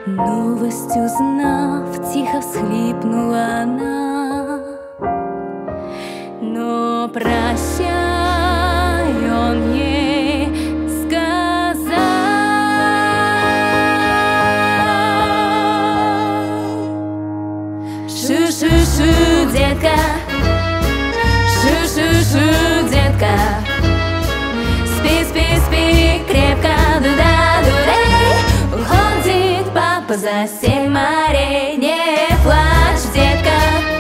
Новость узнав, тихо всхлипнула она. Но прощай, он ей сказал. Шу-шу-шу, детка, шу-шу-шу, детка. Спи, спи, спи, крепко, дуда-дудей. Уходит папа за 7 морей. Не плачь, детка,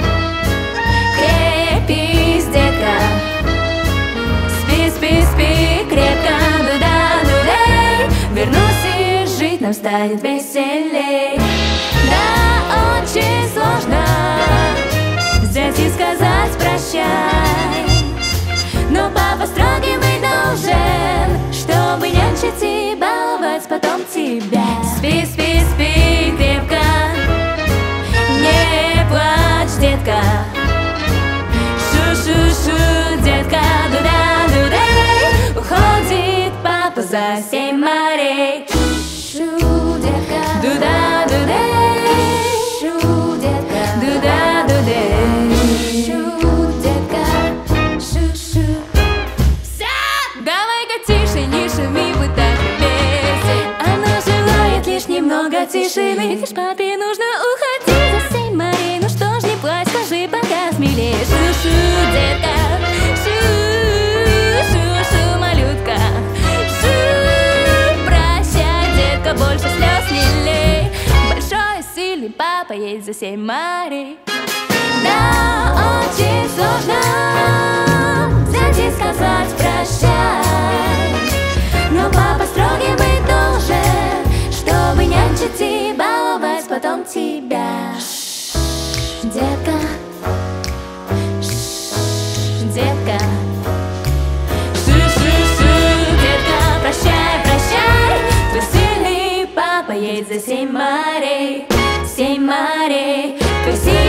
крепись, детка. Спи, спи, спи, крепко, дуда-дудей. Вернусь и жить нам станет веселей. Да, очень сложно взять и сказать прощай, но папа строгий быть должен, чтобы нянчить и баловать потом тебя. Спи, спи, спи, крепко, не плачь, детка. Шу-шу-шу, детка, дуда-дудей. Уходит папа за 7 морей. Шу, детка, дуда-дудей. Шу, детка, дуда-дудей. Шу, детка, шу-шу. Давай-ка тише, не шуми, вы так вместе. Она желает лишь немного тишины. Лишь папе нужно уходить за 7 морей. Ну что ж, не плачь, скажи пока смелее. Шу-шу, детка, шу-шу-шу, малютка. Шу, прощай, детка, больше слез не лей. Большой и сильный папа едет за 7 морей. Да, очень сложно взять и сказать прощай, но папа строгий быть должен, чтобы нянчить и баловать потом тебя. Детка, детка. Шу-шу-шу, детка, прощай, прощай. Твой сильный папа едет за 7 морей. 7 морей. Твой сильный